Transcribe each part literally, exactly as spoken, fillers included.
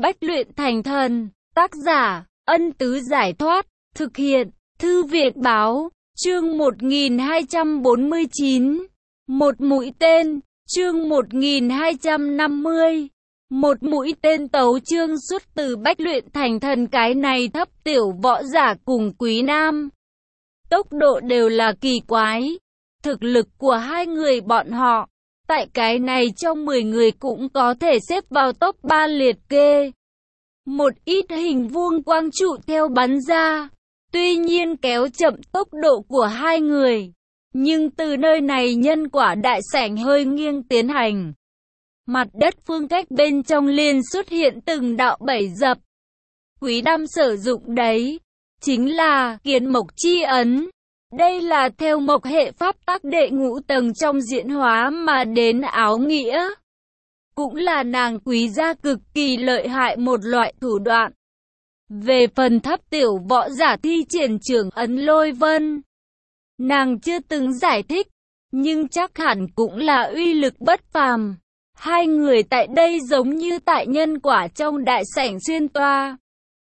Bách luyện thành thần. Tác giả, Ân Tứ Giải Thoát. Thực hiện, Thư viện Báo. Chương một nghìn hai trăm bốn mươi chín. Một mũi tên. Chương một nghìn hai trăm năm mươi. Một mũi tên tấu chương xuất từ Bách luyện thành thần. Cái này thấp tiểu võ giả cùng Quý Nam, tốc độ đều là kỳ quái. Thực lực của hai người bọn họ, tại cái này trong mười người cũng có thể xếp vào top ba liệt kê. Một ít hình vuông quang trụ theo bắn ra, tuy nhiên kéo chậm tốc độ của hai người. Nhưng từ nơi này nhân quả đại sảnh hơi nghiêng tiến hành. Mặt đất phương cách bên trong liền xuất hiện từng đạo bảy dập. Quý Nam sử dụng đấy chính là kiến mộc chi ấn. Đây là theo mộc hệ pháp tắc đệ ngũ tầng trong diễn hóa mà đến áo nghĩa. Cũng là nàng Quý gia cực kỳ lợi hại một loại thủ đoạn. Về phần thấp tiểu võ giả thi triển trưởng ấn lôi vân, nàng chưa từng giải thích, nhưng chắc hẳn cũng là uy lực bất phàm. Hai người tại đây giống như tại nhân quả trong đại sảnh xuyên toa.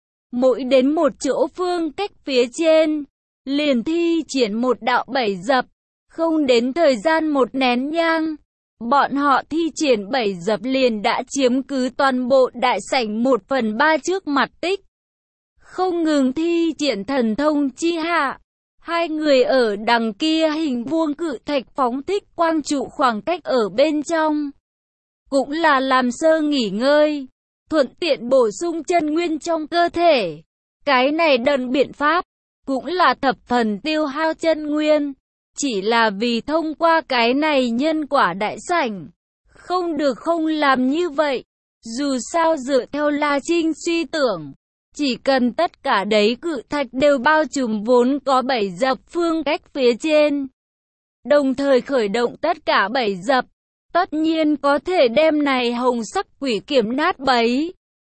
Mỗi đến một chỗ phương cách phía trên, liền thi triển một đạo bảy dập. Không đến thời gian một nén nhang, bọn họ thi triển bảy dập liền đã chiếm cứ toàn bộ đại sảnh một phần ba trước mặt tích. Không ngừng thi triển thần thông chi hạ, hai người ở đằng kia hình vuông cự thạch phóng thích quang trụ khoảng cách ở bên trong. Cũng là làm sơ nghỉ ngơi, thuận tiện bổ sung chân nguyên trong cơ thể. Cái này đần biện pháp, cũng là thập phần tiêu hao chân nguyên. Chỉ là vì thông qua cái này nhân quả đại sảnh, không được không làm như vậy. Dù sao dựa theo La Trinh suy tưởng, chỉ cần tất cả đấy cự thạch đều bao trùm vốn có bảy dập phương cách phía trên, đồng thời khởi động tất cả bảy dập, tất nhiên có thể đem này hồng sắc quỷ kiểm nát bấy.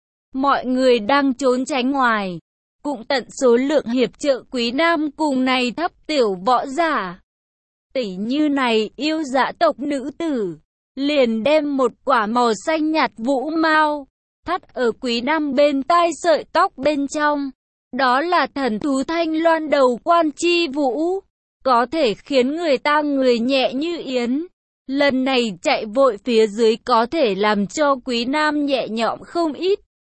Mọi người đang trốn tránh ngoài, cũng tận số lượng hiệp trợ Quý Nam cùng này thấp tiểu võ giả. Tỷ như này yêu dạ tộc nữ tử, liền đem một quả màu xanh nhạt vũ mao thắt ở Quý Nam bên tai sợi tóc bên trong. Đó là thần thú thanh loan đầu quan chi vũ, có thể khiến người ta người nhẹ như yến. Lần này chạy vội phía dưới có thể làm cho Quý Nam nhẹ nhõm không ít.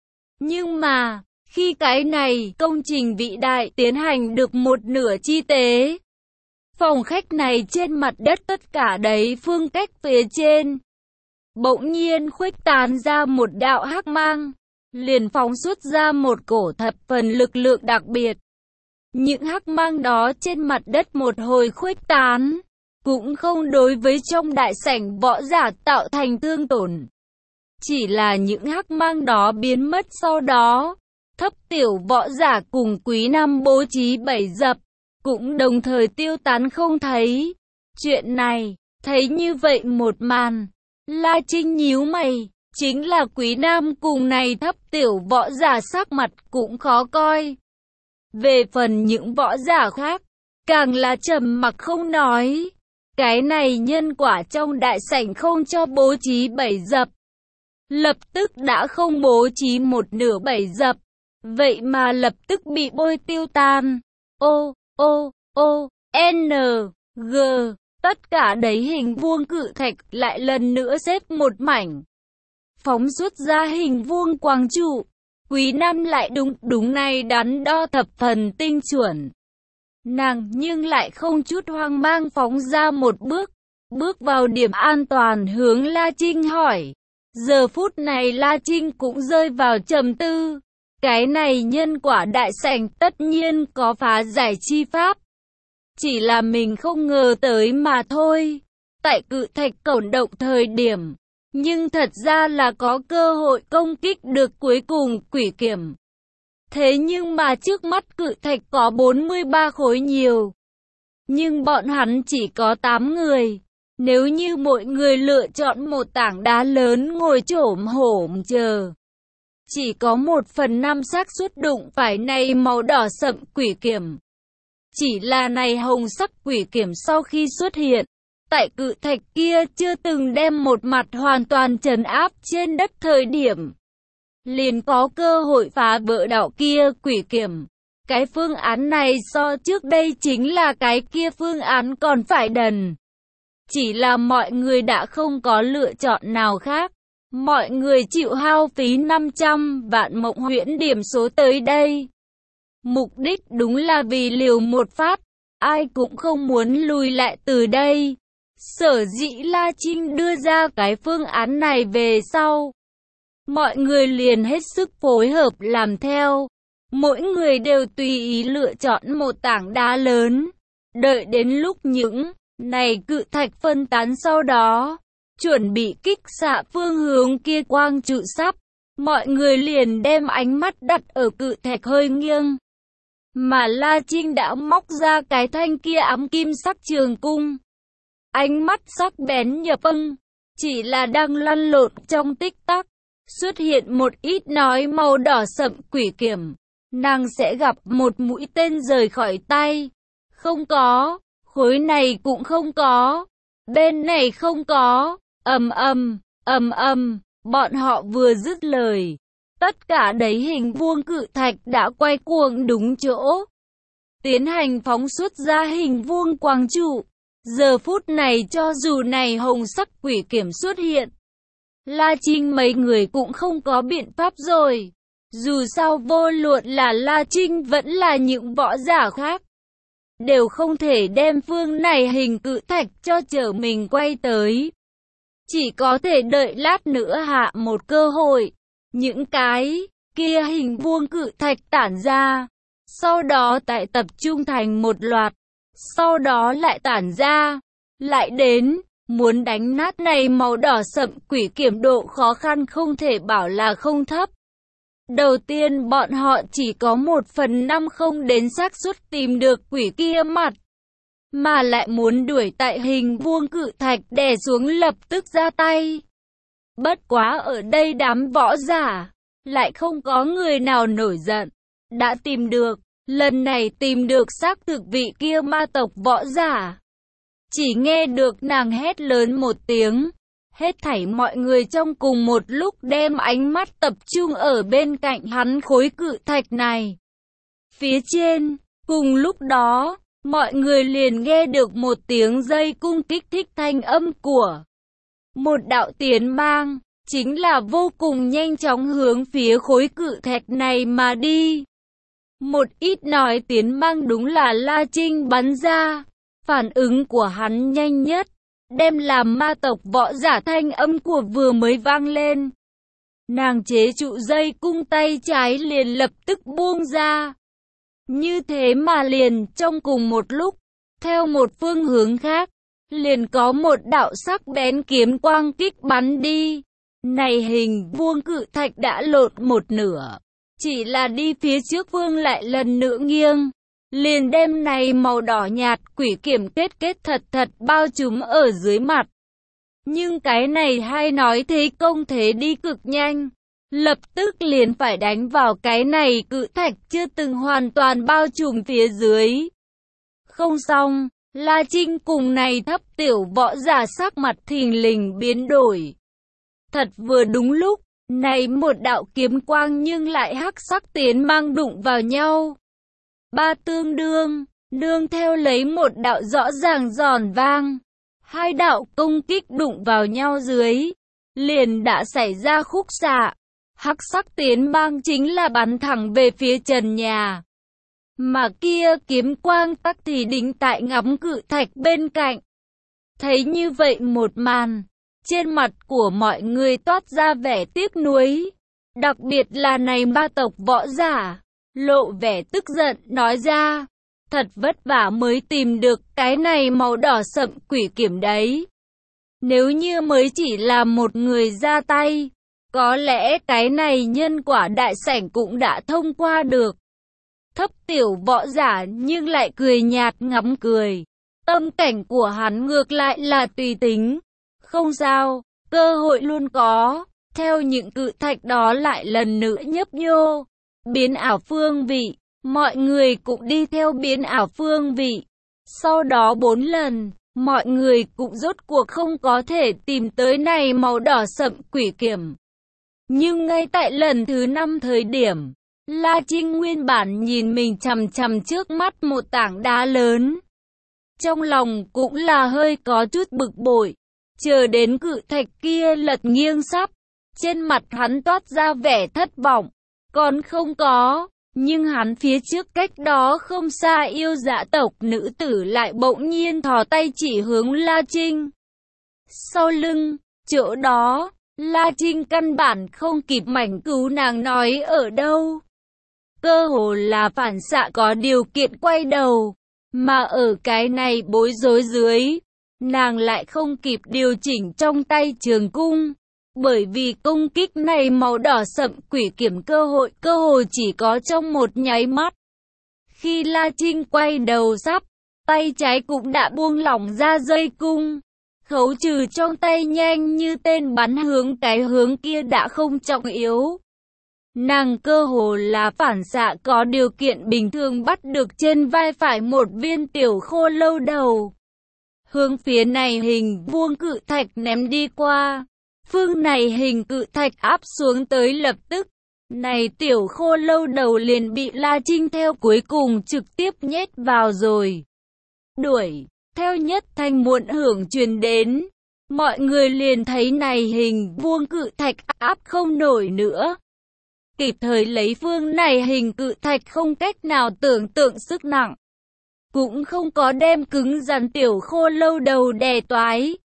Nhưng mà, khi cái này công trình vĩ đại tiến hành được một nửa chi tế, phòng khách này trên mặt đất tất cả đấy phương cách phía trên, bỗng nhiên khuếch tán ra một đạo hắc mang, liền phóng xuất ra một cổ thập phần lực lượng đặc biệt. Những hắc mang đó trên mặt đất một hồi khuếch tán, cũng không đối với trong đại sảnh võ giả tạo thành thương tổn. Chỉ là những hắc mang đó biến mất sau đó, thấp tiểu võ giả cùng Quý Nam bố trí bảy dập, cũng đồng thời tiêu tán không thấy. Chuyện này, thấy như vậy một màn, La Trinh nhíu mày, chính là Quý Nam cùng này thấp tiểu võ giả sắc mặt cũng khó coi. Về phần những võ giả khác, càng là trầm mặc không nói. Cái này nhân quả trong đại sảnh không cho bố trí bảy dập, lập tức đã không bố trí một nửa bảy dập, vậy mà lập tức bị bôi tiêu tan. O, O, O, N, G, tất cả đấy hình vuông cự thạch lại lần nữa xếp một mảnh, phóng xuất ra hình vuông quang trụ. Quý Nam lại đúng đúng này đắn đo thập phần tinh chuẩn. Nàng nhưng lại không chút hoang mang phóng ra một bước, bước vào điểm an toàn hướng La Trinh hỏi. Giờ phút này La Trinh cũng rơi vào trầm tư. Cái này nhân quả đại sảnh tất nhiên có phá giải chi pháp. Chỉ là mình không ngờ tới mà thôi. Tại cự thạch cổn động thời điểm, nhưng thật ra là có cơ hội công kích được cuối cùng quỷ kiểm. Thế nhưng mà trước mắt cự thạch có bốn mươi ba khối nhiều. Nhưng bọn hắn chỉ có tám người. Nếu như mỗi người lựa chọn một tảng đá lớn ngồi chổm hổm chờ, chỉ có một phần năm xác suất đụng phải này màu đỏ sậm quỷ kiểm. Chỉ là này hồng sắc quỷ kiểm sau khi xuất hiện, tại cự thạch kia chưa từng đem một mặt hoàn toàn trấn áp trên đất thời điểm, liền có cơ hội phá vỡ đạo kia quỷ kiểm. Cái phương án này so trước đây chính là cái kia phương án còn phải đần. Chỉ là mọi người đã không có lựa chọn nào khác. Mọi người chịu hao phí năm trăm vạn mộng huyễn điểm số tới đây. Mục đích đúng là vì liều một phát. Ai cũng không muốn lùi lại từ đây. Sở dĩ La Trinh đưa ra cái phương án này về sau, mọi người liền hết sức phối hợp làm theo. Mỗi người đều tùy ý lựa chọn một tảng đá lớn. Đợi đến lúc những này cự thạch phân tán sau đó, chuẩn bị kích xạ phương hướng kia quang trụ sắp, mọi người liền đem ánh mắt đặt ở cự thạch hơi nghiêng. Mà La Trinh đã móc ra cái thanh kia ám kim sắc trường cung. Ánh mắt sắc bén nhập vâng, chỉ là đang lăn lộn trong tích tắc, xuất hiện một ít nói màu đỏ sậm quỷ kiểm. Nàng sẽ gặp một mũi tên rời khỏi tay. Không có, khối này cũng không có, bên này không có, ầm ầm, ầm ầm, bọn họ vừa dứt lời. Tất cả đấy hình vuông cự thạch đã quay cuồng đúng chỗ. Tiến hành phóng xuất ra hình vuông quang trụ. Giờ phút này cho dù này hồng sắc quỷ kiểm xuất hiện, La Trinh mấy người cũng không có biện pháp rồi. Dù sao vô luận là La Trinh vẫn là những võ giả khác, đều không thể đem phương này hình cự thạch cho chở mình quay tới. Chỉ có thể đợi lát nữa hạ một cơ hội. Những cái kia hình vuông cự thạch tản ra, sau đó tại tập trung thành một loạt, sau đó lại tản ra, lại đến, muốn đánh nát này màu đỏ sậm quỷ kiểm độ khó khăn không thể bảo là không thấp. Đầu tiên bọn họ chỉ có một phần năm không đến xác suất tìm được quỷ kia mặt, mà lại muốn đuổi tại hình vuông cự thạch đè xuống lập tức ra tay. Bất quá ở đây đám võ giả, lại không có người nào nổi giận. Đã tìm được, lần này tìm được xác thực vị kia ma tộc võ giả. Chỉ nghe được nàng hét lớn một tiếng. Hết thảy mọi người trong cùng một lúc đem ánh mắt tập trung ở bên cạnh hắn khối cự thạch này. Phía trên, cùng lúc đó, mọi người liền nghe được một tiếng dây cung kích thích thanh âm của một đạo tiến mang, chính là vô cùng nhanh chóng hướng phía khối cự thạch này mà đi. Một ít nói tiến mang đúng là La Trinh bắn ra, phản ứng của hắn nhanh nhất, đem làm ma tộc võ giả thanh âm của vừa mới vang lên. Nàng chế trụ dây cung tay trái liền lập tức buông ra. Như thế mà liền trong cùng một lúc, theo một phương hướng khác, liền có một đạo sắc bén kiếm quang kích bắn đi. Này hình vuông cự thạch đã lột một nửa, chỉ là đi phía trước phương lại lần nữa nghiêng, liền đem này màu đỏ nhạt quỷ kiểm kết kết thật thật bao trùm ở dưới mặt. Nhưng cái này hay nói thế công thế đi cực nhanh, lập tức liền phải đánh vào cái này cự thạch chưa từng hoàn toàn bao trùm phía dưới. Không xong, La Trinh cùng này thấp tiểu võ giả sắc mặt thình lình biến đổi. Thật vừa đúng lúc, này một đạo kiếm quang nhưng lại hắc sắc tiến mang đụng vào nhau. Ba tương đương, nương theo lấy một đạo rõ ràng giòn vang. Hai đạo công kích đụng vào nhau dưới, liền đã xảy ra khúc xạ. Hắc sắc tiến mang chính là bắn thẳng về phía trần nhà. Mà kia kiếm quang tắc thì đính tại ngắm cự thạch bên cạnh. Thấy như vậy một màn, trên mặt của mọi người toát ra vẻ tiếc nuối. Đặc biệt là này ma tộc võ giả, lộ vẻ tức giận nói ra. Thật vất vả mới tìm được cái này màu đỏ sậm quỷ kiểm đấy. Nếu như mới chỉ là một người ra tay, có lẽ cái này nhân quả đại sảnh cũng đã thông qua được. Thấp tiểu võ giả nhưng lại cười nhạt ngắm cười. Tâm cảnh của hắn ngược lại là tùy tính. Không sao, cơ hội luôn có. Theo những cự thạch đó lại lần nữa nhấp nhô, biến ảo phương vị. Mọi người cũng đi theo biến ảo phương vị. Sau đó bốn lần, mọi người cũng rốt cuộc không có thể tìm tới này màu đỏ sậm quỷ kiểm. Nhưng ngay tại lần thứ năm thời điểm, La Trinh nguyên bản nhìn mình chằm chằm trước mắt một tảng đá lớn. Trong lòng cũng là hơi có chút bực bội, chờ đến cự thạch kia lật nghiêng sắp, trên mặt hắn toát ra vẻ thất vọng, còn không có, nhưng hắn phía trước cách đó không xa yêu dạ tộc nữ tử lại bỗng nhiên thò tay chỉ hướng La Trinh. Sau lưng, chỗ đó, La Trinh căn bản không kịp mảnh cứu nàng nói ở đâu. Cơ hồ là phản xạ có điều kiện quay đầu, mà ở cái này bối rối dưới, nàng lại không kịp điều chỉnh trong tay trường cung. Bởi vì công kích này màu đỏ sậm quỷ kiểm cơ hội cơ hồ chỉ có trong một nháy mắt. Khi La Trinh quay đầu sắp, tay trái cũng đã buông lỏng ra dây cung. Khấu trừ trong tay nhanh như tên bắn hướng cái hướng kia đã không trọng yếu. Nàng cơ hồ là phản xạ có điều kiện bình thường bắt được trên vai phải một viên tiểu khô lâu đầu. Hướng phía này hình vuông cự thạch ném đi qua. Phương này hình cự thạch áp xuống tới lập tức. Này tiểu khô lâu đầu liền bị La Trinh theo cuối cùng trực tiếp nhét vào rồi. Đuổi, theo nhất thanh muộn hưởng truyền đến. Mọi người liền thấy này hình vuông cự thạch áp không nổi nữa. Kịp thời lấy phương này hình cự thạch không cách nào tưởng tượng sức nặng. Cũng không có đem cứng rắn tiểu khô lâu đầu đè toái.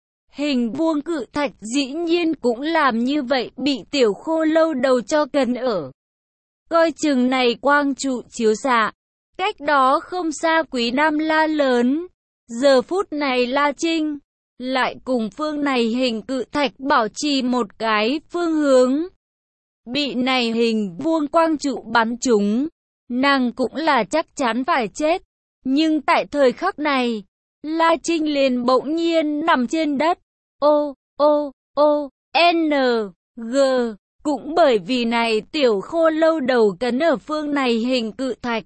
Hình vuông cự thạch dĩ nhiên cũng làm như vậy bị tiểu khô lâu đầu cho cần ở. Coi chừng này quang trụ chiếu xạ. Cách đó không xa Quý Nam la lớn. Giờ phút này La Trinh lại cùng phương này hình cự thạch bảo trì một cái phương hướng. Bị này hình vuông quang trụ bắn trúng, nàng cũng là chắc chắn phải chết. Nhưng tại thời khắc này, La Trinh liền bỗng nhiên nằm trên đất. O, O, O, N, G. Cũng bởi vì này tiểu khô lâu đầu cấn ở phương này hình cự thạch.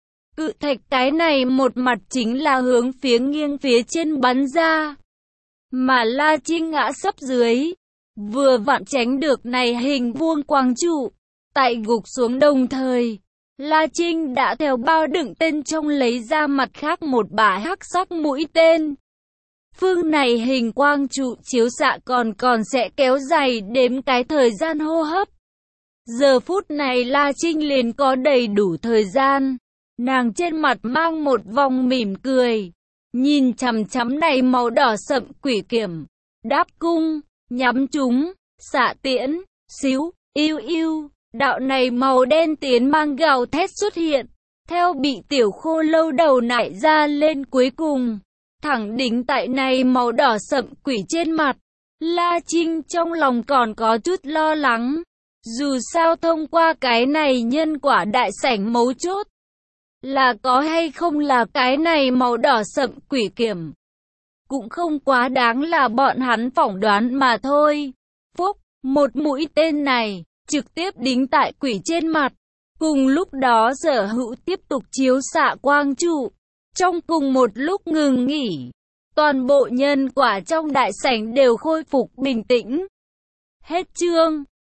Cự thạch cái này một mặt chính là hướng phía nghiêng phía trên bắn ra. Mà La Trinh ngã sấp dưới. Vừa vặn tránh được này hình vuông quang trụ. Tại gục xuống đồng thời, La Trinh đã theo bao đựng tên trong lấy ra mặt khác một bả hắc sắc mũi tên. Phương này hình quang trụ chiếu xạ còn còn sẽ kéo dài đếm cái thời gian hô hấp. Giờ phút này La Trinh liền có đầy đủ thời gian. Nàng trên mặt mang một vòng mỉm cười. Nhìn chằm chằm này màu đỏ sậm quỷ kiểm. Đáp cung, nhắm chúng, xạ tiễn, xíu, yêu yêu. Đạo này màu đen tiến mang gào thét xuất hiện. Theo bị tiểu khô lâu đầu nảy ra lên cuối cùng. Thẳng đính tại này màu đỏ sậm quỷ trên mặt. La Trinh trong lòng còn có chút lo lắng. Dù sao thông qua cái này nhân quả đại sảnh mấu chốt. Là có hay không là cái này màu đỏ sậm quỷ kiểm. Cũng không quá đáng là bọn hắn phỏng đoán mà thôi. Phúc, một mũi tên này, trực tiếp đính tại quỷ trên mặt. Cùng lúc đó Sở Hữu tiếp tục chiếu xạ quang trụ. Trong cùng một lúc ngừng nghỉ, toàn bộ nhân quả trong đại sảnh đều khôi phục bình tĩnh. Hết chương.